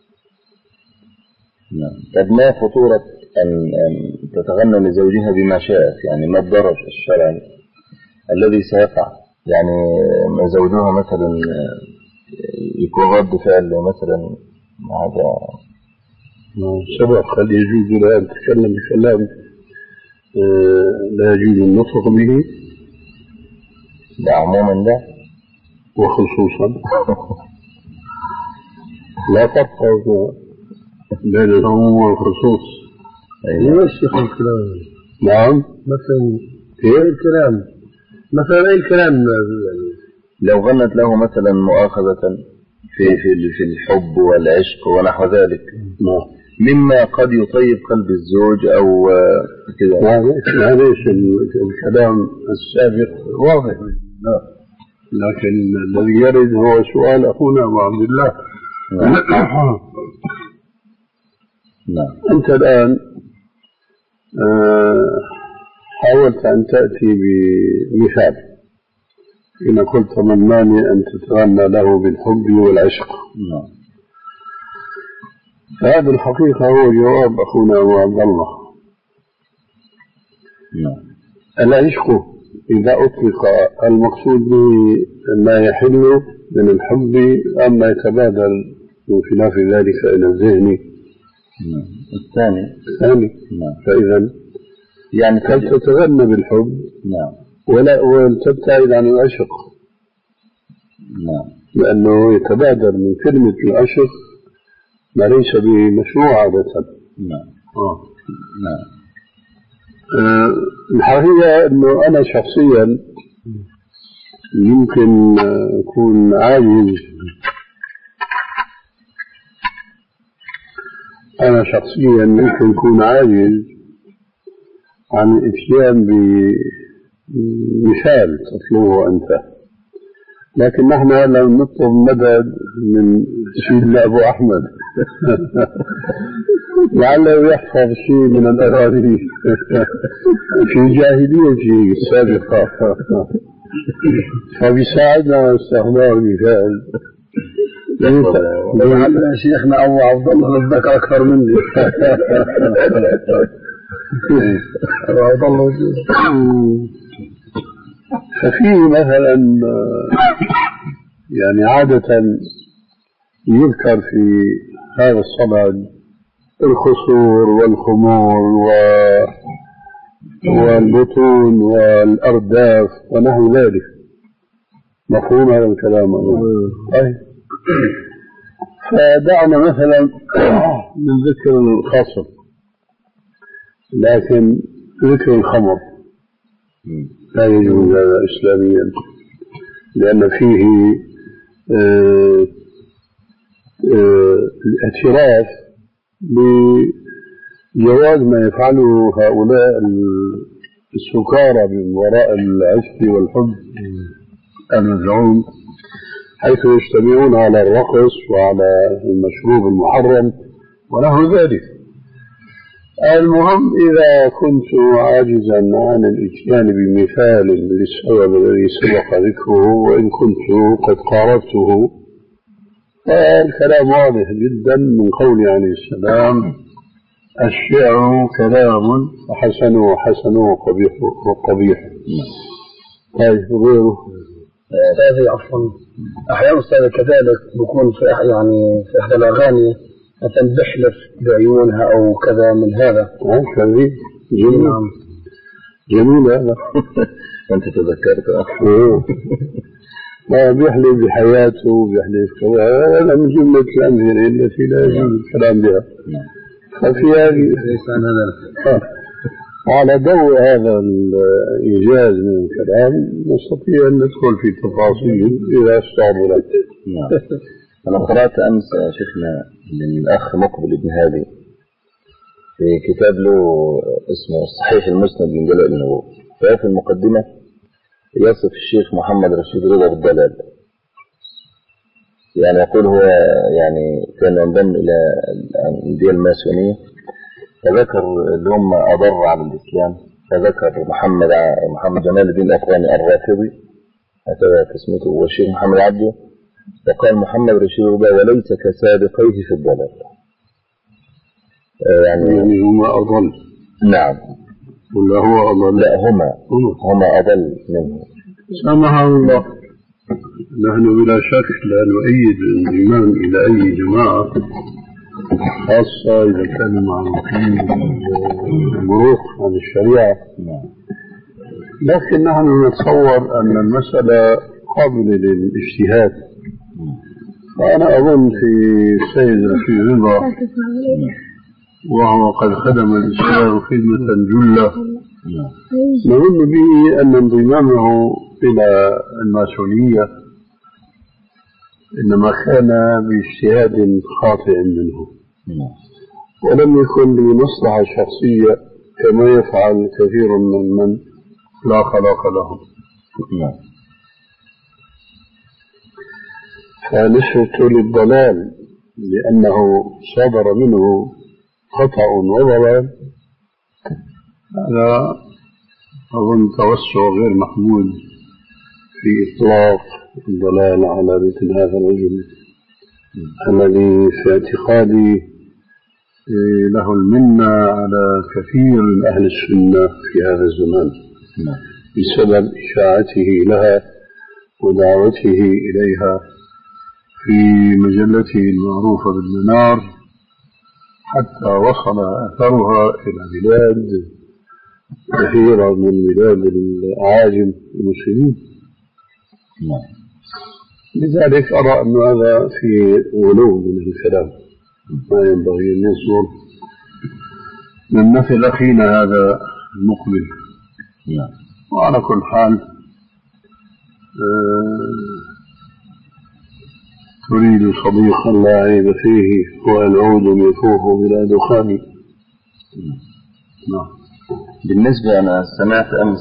طب ما خطورة أن تتغنى لزوجها بما شاءت؟ يعني ما الضرر الشرعي الذي سيقع؟ يعني زوجها مثلا يكون رد فعل مثلا هذا سبق هل يجوز لها أن تتكلم بكلام لا يجوز النطق به؟ لا عموما لا وخصوصا لا فرق بين العموم والخصوص. أيوة الشيخ الكلام. نعم. مثلا كيف الكلام؟ مثلا أي الكلام؟ لو غنت له مثلا مؤاخذة في في في الحب والعشق ونحو ذلك، نعم، مما قد يطيب قلب الزوج أو كذا. معليش الكلام السابق واضح، لا، لكن الذي يرد هو سؤال أخونا أبو عبد الله. نعم. أنت الآن حاولت أن تأتي بمثال، إن قلت تمناني أن تتغنى له بالحب والعشق. نعم. فهذا الحقيقة هو جواب أخونا أبو عبد الله. نعم. العشق إذا أطلق المقصود به ما يحل من الحب أما يتبادل من خلاف ذلك إلى الذهن. نعم. الثاني الثاني. نعم. فإذا يعني قد تتغنى بالحب. نعم. ولا وتبتعد عن العشق. نعم. لأنه يتبادر من كلمة العشق ما ليس بمشروع عادة. نعم. آه. نعم. آه الحقيقة أنه أنا شخصيا يمكن أكون عاجز أنا شخصيا يمكن أكون عاجز عن الإتيان بمثال تطلبه أنت، لكن نحن لم نطلب مدد من سيدنا أبو أحمد لعله يحفظ شيء من الأغاني في جاهليته السابقة فبيساعدنا استخدام مثال. لعل شيخنا أبو عبد الله نتذكر أكثر مني. أبو عبد الله ففي مثلا يعني عادة يذكر في هذا الصدد الخصور والخمور والبطون والأرداف ونحو ذلك. مفهوم هذا الكلام؟ أي. فدعنا مثلا من ذكر الخاصة، لكن ذكر الخمر لا يجوز هذا إسلاميا، لأن فيه آه آه الاعتراف بجواز ما يفعله هؤلاء السكارى من وراء العشق والحب المزعوم، حيث يجتمعون على الرقص وعلى المشروب المحرم ونحو ذلك. المهم إذا كنت عاجزا عن الاتيان بمثال للسبب الذي سبق ذكره وإن كنت قد قاربته، فالكلام واضح جدا من قوله عليه السلام: الشعر كلام وحسنه حسنه وقبيحه وقبيحه. طيب غيره؟ هذه عفوا أحيانا أستاذ كذلك بكون في يعني في إحدى الأغاني مثلا بحلف بعيونها أو كذا من هذا. آه كذي جميل. جميل هذا. أنت تذكرت أخوه ما بيحلف بحياته بيحلف كذا، هذا من جملة الأمثلة التي لا يجوز الكلام بها. ففي هذه هذا وعلى ضوء هذا الإيجاز من الكلام نستطيع أن ندخل في تفاصيل إذا استعملت. نعم. أنا قرأت أمس شيخنا للأخ مقبل ابن هادي في كتاب له اسمه صحيح المسند من دلائل النبوة، ففي المقدمة يصف الشيخ محمد رشيد رضا بالضلال، يعني يقول هو يعني كان ينضم إلى الأندية الماسونية، فذكر اللي هم أضر على الإسلام، فذكر محمد محمد جمال الدين الأفغاني الرافضي هذا اسمه والشيخ محمد عبده، وقال محمد رشيد رضا وليس كسابقيه في الضلال. يعني, يعني هما أضل. نعم. ولا هو أضل؟ لا هما هما أضل منه. سامح الله. نحن بلا شك لا نؤيد الإيمان إلى أي جماعة، خاصة إذا كان مع المروق عن الشريعة، لكن نحن نتصور أن المسألة قابلة للاجتهاد، وأنا أظن في السيد رشيد رضا وهو قد خدم الإسلام خدمة جلة نظن به أن انضمامه إلى الماسونية إنما كان باجتهاد خاطئ منه ولم يكن لمصلحة شخصية كما يفعل كثير من من لا خلاق لهم. فنسبة للضلال لأنه صدر منه خطأ وضلال هذا أظن توسع غير محمود في إطلاق الضلال على مثل هذا الرجل الذي في اعتقادي له المنة على كثير من أهل السنة في هذا الزمان بسبب إشاعته لها ودعوته إليها في مجلته المعروفة بالمنار حتى وصل أثرها إلى بلاد كثيرة من بلاد الأعاجم المسلمين. لذلك أرى أن هذا في غلو من الكلام ما ينبغي أن يصدر من مثل أخينا هذا المقبل. وعلى كل حال آه تريد صديقا لا عيب فيه والعود يفوه بلا دخان. نعم. بالنسبة أنا سمعت أمس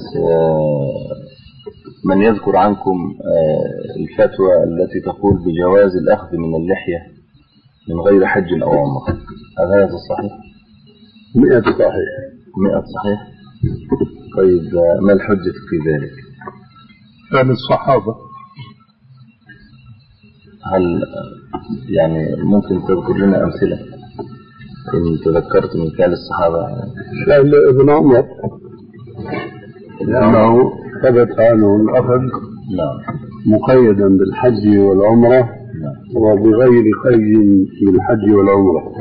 من يذكر عنكم الفتوى التي تقول بجواز الأخذ من اللحية من غير حج أو عمرة، هل هذا صحيح؟ مئة صحيح. مئة صحيح. طيب ما الحجة في ذلك؟ فعل الصحابة. هل يعني ممكن تذكر لنا أمثلة إن تذكرت من فعل الصحابة؟ فعل ابن عمر لأنه ثبت عنه الأخذ مقيدا بالحج والعمرة وبغير قيد بالحج والعمرة.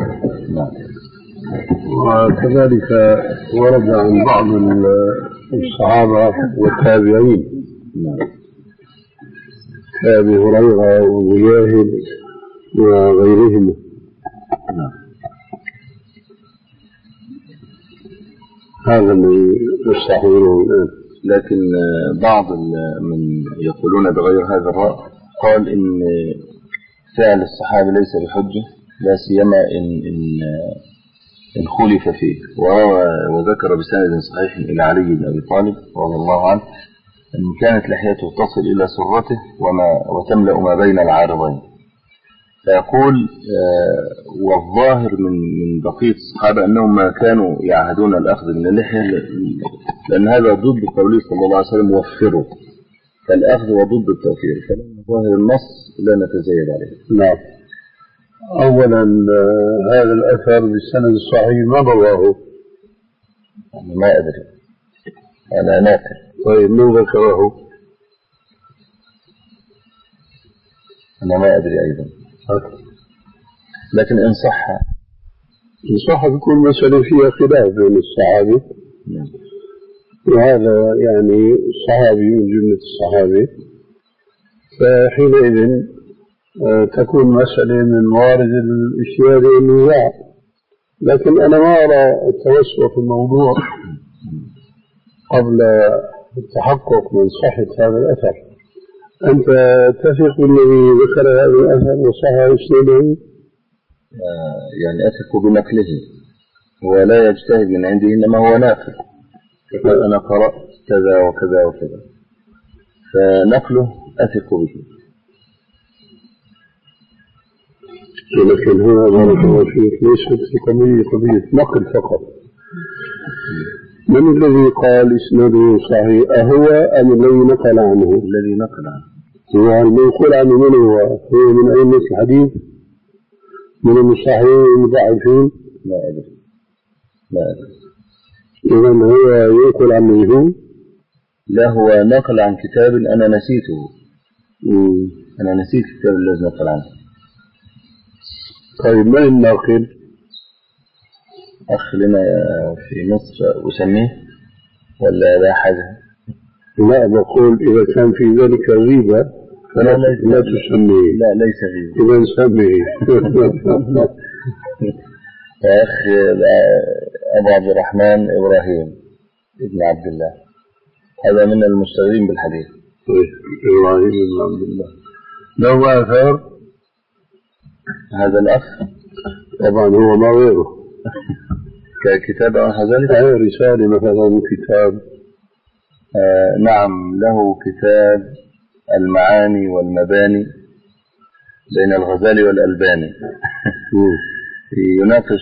وكذلك ورد عن بعض الصحابة والتابعين كأبي هريرة ومجاهد وغيرهم. هذا الذي يستحضره الآن. لكن بعض من يقولون بغير هذا الرأي قال إن فعل الصحابة ليس بحجة لا سيما إن, إن, إن خلف فيه، وذكر بسند صحيح إلى علي بن أبي طالب رضي الله عنه أن كانت لحيته تصل إلى سرته وما وتملأ ما بين العارضين. فيقول آه والظاهر من من بقية الصحابة أنهم ما كانوا يعهدون الأخذ من اللحية لأن هذا ضد قوله صلى الله عليه وسلم وفروا، فالأخذ وضد التوفير، فلما ظاهر النص لا نتزايد عليه. نعم. أولا هذا الأثر بالسند الصحيح ما رواه؟ أنا ما أدري، أنا ناكر. طيب من ذكره؟ أنا ما أدري أيضا، لكن إن صح إن صح بيكون مسألة فيها خلاف بين الصحابة. وهذا يعني صحابي من جملة الصحابة، فحينئذ تكون مسألة من موارد الاجتهاد والنزاع. لكن أنا ما أرى التوسع في الموضوع قبل التحقق من صحة هذا الأثر. أنت تثق بالذي ذكر هذا الأثر وصحة إسناده؟ يعني أثق بنقله، هو لا يجتهد من عنده إنما هو ناقل. أنا قرأت كذا وكذا وكذا فنقله أثق به. لكن هنا بارك الله فيك ليست قضية قضية نقل فقط. من الذي قال إسناده صحيح أهو أم الذي نقل عنه؟ الذي نقل عنه هو المنقول عنه من هو؟ هو من أئمة الحديث؟ من المصححين المضاعفين؟ لا أدري لا أدري. إذن هو ينقل عن مجهول؟ لا، هو نقل عن كتاب أنا نسيته. مم. أنا نسيت الكتاب الذي نقل عنه. طيب من الناقل؟ أخ لنا في مصر أسميه ولا لا حاجة؟ لا، بقول إذا كان في ذلك غيبة لا لا تسميه. لا ليس فيه. إذا نسميه. يا أخي أبو عبد الرحمن إبراهيم ابن عبد الله، هذا من المشتغلين بالحديث. إبراهيم ابن عبد الله له آثار. هذا الأخ طبعا هو ما غيره. ككتاب أو هذلك رسالة مثلا كتاب. آه نعم له كتاب المعاني والمباني بين الغزالي والألباني. يناقش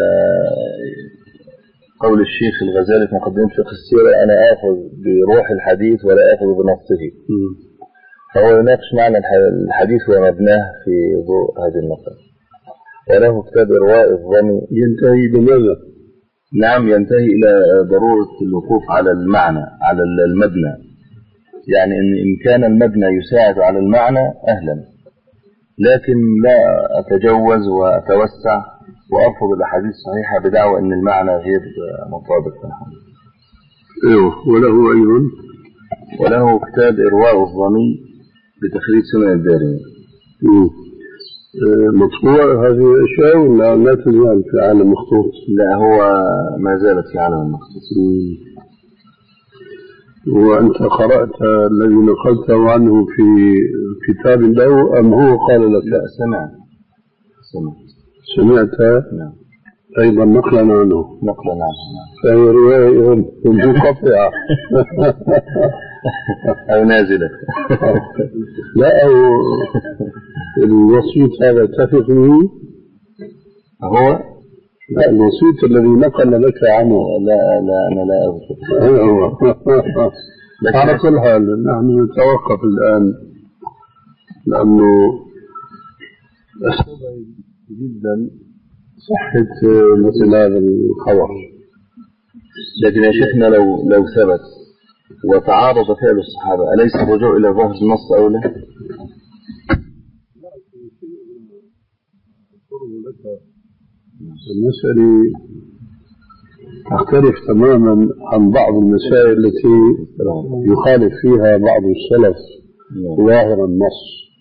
قول الشيخ الغزالي في مقدمة فقه السيرة: أنا آخذ بروح الحديث ولا آخذ بنصه. فهو يناقش معنى الحديث ومبناه في ضوء هذه النقطة. وله كتاب إرواء الظني ينتهي بماذا؟ نعم ينتهي إلى ضرورة الوقوف على المعنى، على المبنى، يعني إن إن كان المبنى يساعد على المعنى أهلا، لكن لا أتجوز وأتوسع وأرفض الأحاديث الصحيحة بدعوى أن المعنى غير مطابق. أيوه. وله أيضا وله كتاب إرواء الظني بتخريج سنن الدارمي. مطبوع هذه الأشياء ولا لا تزال في عالم مخطوط؟ لا هو ما زالت في عالم المخطوط. وأنت قرأت الذي نقلته عنه في كتاب له أم هو قال لك؟ لا سمعت. سمعت. سمعت؟ نعم. أيضا نقلا عنه. نقلا عنه. فهي رواية منقطعة أو نازلة. لا أو الوسيط هذا تثق به؟ هو لا الوسيط الذي نقل لك عنه. لا لا أنا لا أذكر. هو على كل حال نحن نتوقف الآن لأنه أسهل جدا صحة مثل هذا الخبر. لكن يا شيخنا لو لو ثبت وتعارض فعل الصحابة أليس الرجوع إلى ظاهر النص أولى؟ المسألة تختلف تماما عن بعض المسائل التي يخالف فيها بعض السلف ظاهر النص.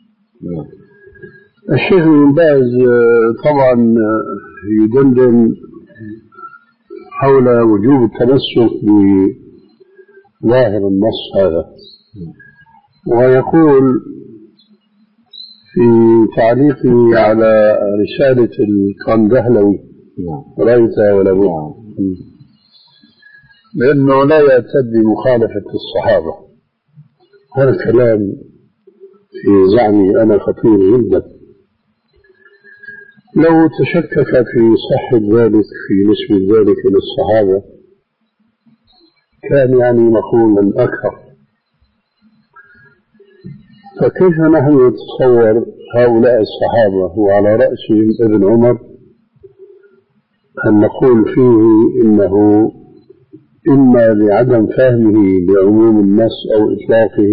الشيخ ابن باز طبعا يدندن حول وجوب التمسك بظاهر النص هذا، ويقول في تعليقه على رسالة القندهلوي رأيتها ولا بد بأنه لا يعتد بمخالفة الصحابة. هذا الكلام في زعمي أنا خطير جدا. لو تشكك في صحة ذلك في نسبة ذلك للصحابة كان يعني مقولا أكثر. فكيف نحن نتصور هؤلاء الصحابة وعلى رأسهم ابن عمر أن نقول فيه إنه إما لعدم فهمه لعموم النص أو إطلاقه،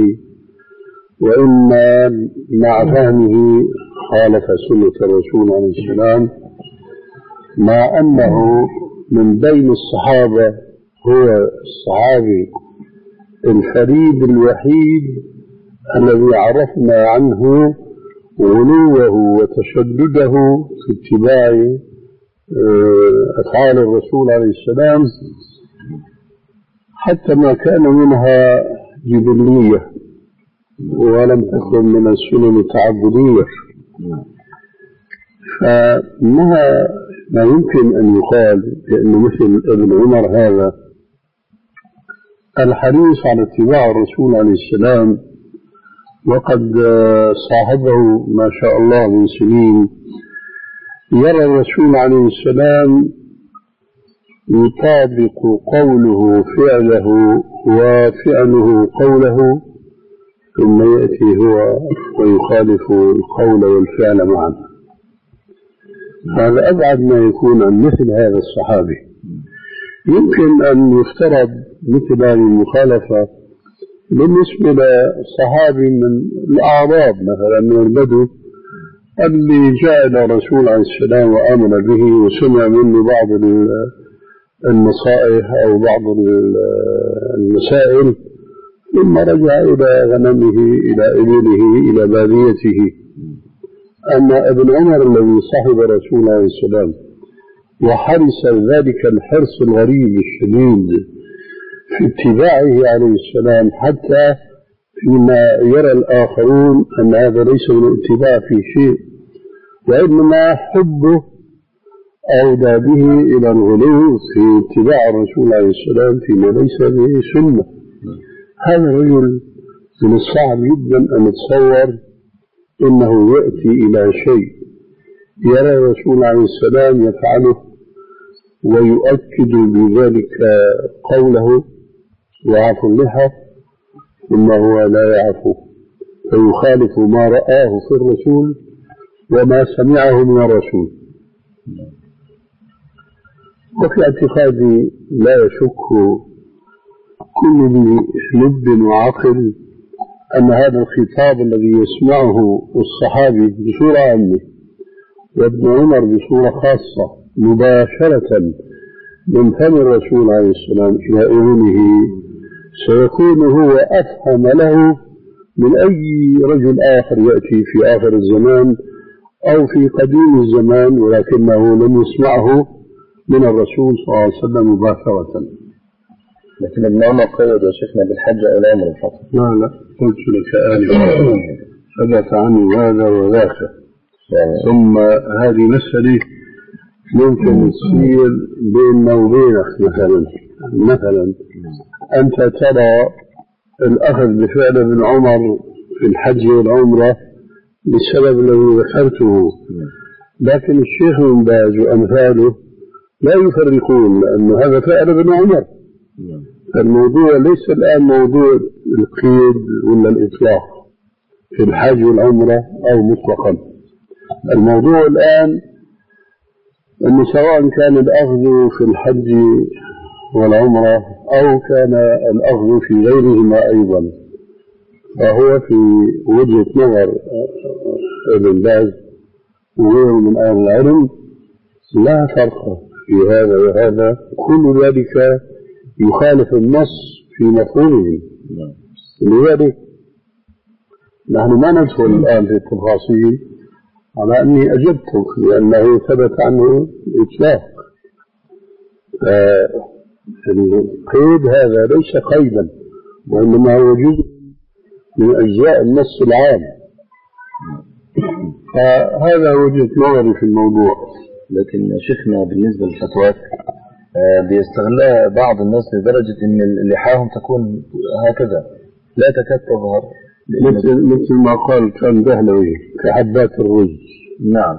وإما مع فهمه خالف سنة الرسول عليه السلام، مع أنه من بين الصحابة هو الصحابي الفريد الوحيد الذي عرفنا عنه غلوه وتشدده في اتباع أفعال الرسول عليه السلام، حتى ما كان منها جبلية ولم تكن من السنن التعبدية. فما ما يمكن أن يقال بأن مثل ابن عمر هذا الحريص على اتباع الرسول عليه السلام وقد صاحبه ما شاء الله من سنين، يرى الرسول عليه السلام يطابق قوله فعله وفعله قوله، ثم يأتي هو ويخالف القول والفعل معا. هذا أبعد ما يكون عن مثل هذا الصحابي. يمكن أن يفترض مثل هذه المخالفة بالنسبة لصحابي من الأعراب مثلا من البدو اللي جاء إلى الرسول عليه السلام وآمن به وسمع منه بعض النصائح أو بعض المسائل ثم رجع إلى غنمه إلى إبله إلى باديته. أما ابن عمر الذي صاحب رسول الله عليه السلام وحرص ذلك الحرص الغريب الشديد في اتباعه عليه السلام حتى فيما يرى الآخرون أن هذا ليس من الاتباع في شيء، وإنما حبه أودى به إلى الغلو في اتباع الرسول عليه السلام فيما ليس به سنة. هذا الرجل من الصعب جدا أن نتصور إنه يأتي إلى شيء يرى الرسول عليه السلام يفعله ويؤكد بذلك قوله وعفو اللحى، ثم هو لا يعفو فيخالف ما رآه في الرسول وما سمعه من الرسول. وفي اعتقادي لا يشك كل ذي لب وعقل أن هذا الخطاب الذي يسمعه الصحابي بصورة عامة وابن عمر بصورة خاصة مباشرة من فم الرسول عليه السلام إلى أذنه سيكون هو أفهم له من أي رجل آخر يأتي في آخر الزمان أو في قديم الزمان ولكنه لم يسمعه من الرسول صلى الله عليه وسلم مباشرة. لكن ابن عمر قيد يا شيخنا بالحجة إلى أمر الفضل. لا لا قلت لك آنفا ثبت عني هذا وذاك. ثم هذه مسألة ممكن تصير بيننا وبينك مثلا مثلا أنت ترى الأخذ بفعل ابن عمر في الحج والعمرة للسبب الذي ذكرته، لكن الشيخ بن باز وأمثاله لا يفرقون لأن هذا فعل ابن عمر. الموضوع ليس الآن موضوع القيد ولا الإطلاق في الحج والعمرة أو مطلقا. الموضوع الآن أنه سواء كان الأخذ في الحج والعمرة أو كان الأخذ في غيرهما أيضا، فهو في وجهة نظر ابن باز وغيره من أهل العلم لا فرق في هذا وهذا، كل ذلك يخالف النص في مفهومه. لذلك نحن ما ندخل الآن في التفاصيل على أني أجبتك لأنه ثبت عنه الإطلاق. القيد هذا ليس قيدا وإنما هو جزء من أجزاء النص العام، فهذا وجهة نظري في الموضوع. لكن شيخنا بالنسبة للفتوات بيستغلها بعض الناس لدرجة أن لحاهم تكون هكذا لا تكاد تظهر، مثل, مثل ما قال كان دهلوي كحبات الرز. نعم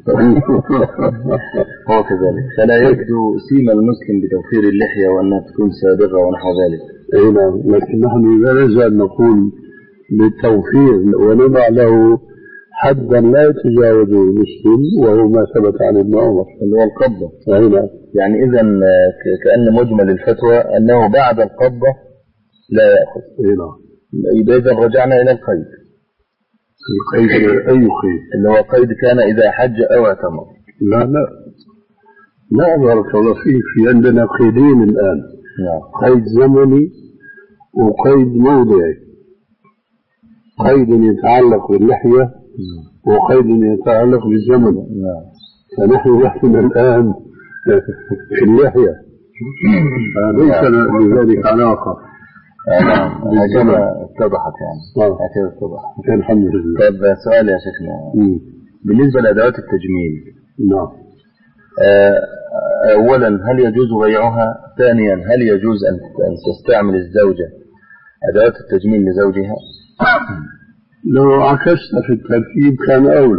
هو كذلك، فلا يبدو سيما المسلم بتوفير اللحية وأنها تكون سابغة ونحو ذلك. أي نعم، لكن نحن لا نزال نقول بالتوفير ونضع له حدا لا يتجاوز المسلم وهو ما ثبت عن ابن عمر اللي هو القبضة. أي نعم. يعني إذا كأن مجمل الفتوى أنه بعد القبضة لا يأخذ. أي نعم. يبقى إذا رجعنا إلى القيد. القيد أي قيد؟ اللي هو قيد كان إذا حج أو اعتمر. لا لا لا بارك الله فيك، في عندنا قيدين الآن. نعم. قيد زمني وقيد موضعي. قيد يتعلق باللحية وقيد يتعلق بالزمن. نعم. فنحن نحن الآن في اللحية ليس لذلك علاقة. نعم هكذا اتضحت يعني. هكذا اتضحت الحمد لله. طيب سؤال يا شيخنا بالنسبة لأدوات التجميل. نعم. أولا هل يجوز بيعها؟ ثانيا هل يجوز أن تستعمل الزوجة أدوات التجميل لزوجها؟ لو عكست في الترتيب كان أولى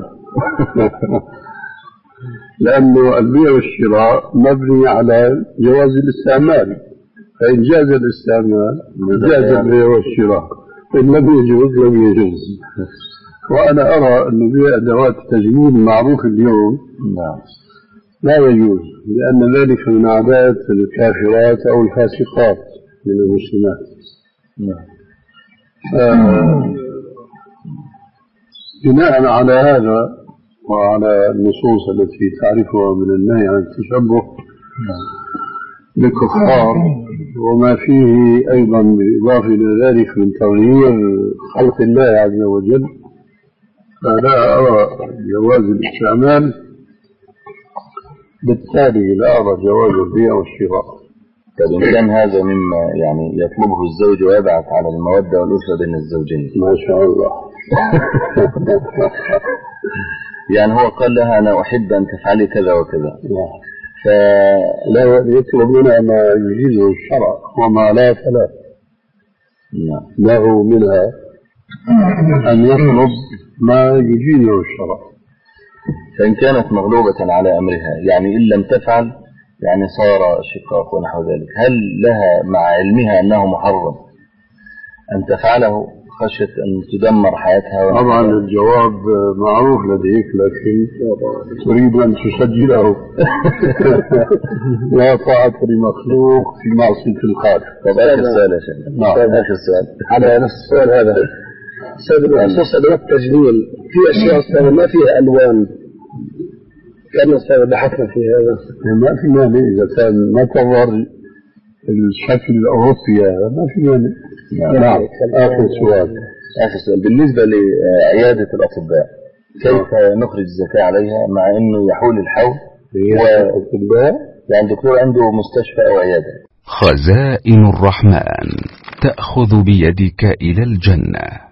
لأنه البيع والشراء مبني على جواز الاستعمال، فإن جاز الاستعمال جاز البيع والشراء، إن لم يجوز لم يجوز. وأنا أرى أن بيع أدوات التجميل معروف اليوم لا يجوز، لأن ذلك من عادات الكافرات أو الفاسقات من المسلمات. بناء على هذا وعلى النصوص التي تعرفها من النهي عن التشبه بالكفار وما فيه أيضا بالإضافة إلى ذلك من تغيير خلق الله عز وجل، فلا أرى جواز الاستعمال. بالتالي لا أرى جواز البيع والشراء. طيب إن كان هذا مما يعني يطلبه الزوج ويبعث على المودة والأسرة بين الزوجين، ما شاء الله. يعني هو قال لها أنا أحب أن تفعلي كذا وكذا، فلا يطلب منها ما يجيزه الشرع، وما لا فلا له منها أن يطلب ما يجيزه الشرع. فإن كانت مغلوبة على أمرها، يعني إن لم تفعل يعني صار شقاق ونحو ذلك، هل لها مع علمها أنه محرم أن تفعله خشية أن تدمر حياتها؟ طبعا الجواب معروف لديك، لكن تريد أن تسجله. لا طاعة لمخلوق في معصية الخالق. طب آخر سؤال يا شيخ. نعم آخر سؤال على نفس السؤال هذا. سبب الأساس أدوات التجميل في أشياء أصلا ما فيها ألوان، كأن أصلا بحثنا في هذا. ما في مانع إذا كان ما تظهر الشكل الأوروبي هذا، ما في مانع. نعم. آخر سؤال. آخر سؤال بالنسبة لعيادة الأطباء، كيف نخرج الزكاة عليها مع أنه يحول الحول والأطباء يعني دكتور عنده مستشفى أو عيادة؟ خزائن الرحمن تأخذ بيدك إلى الجنة.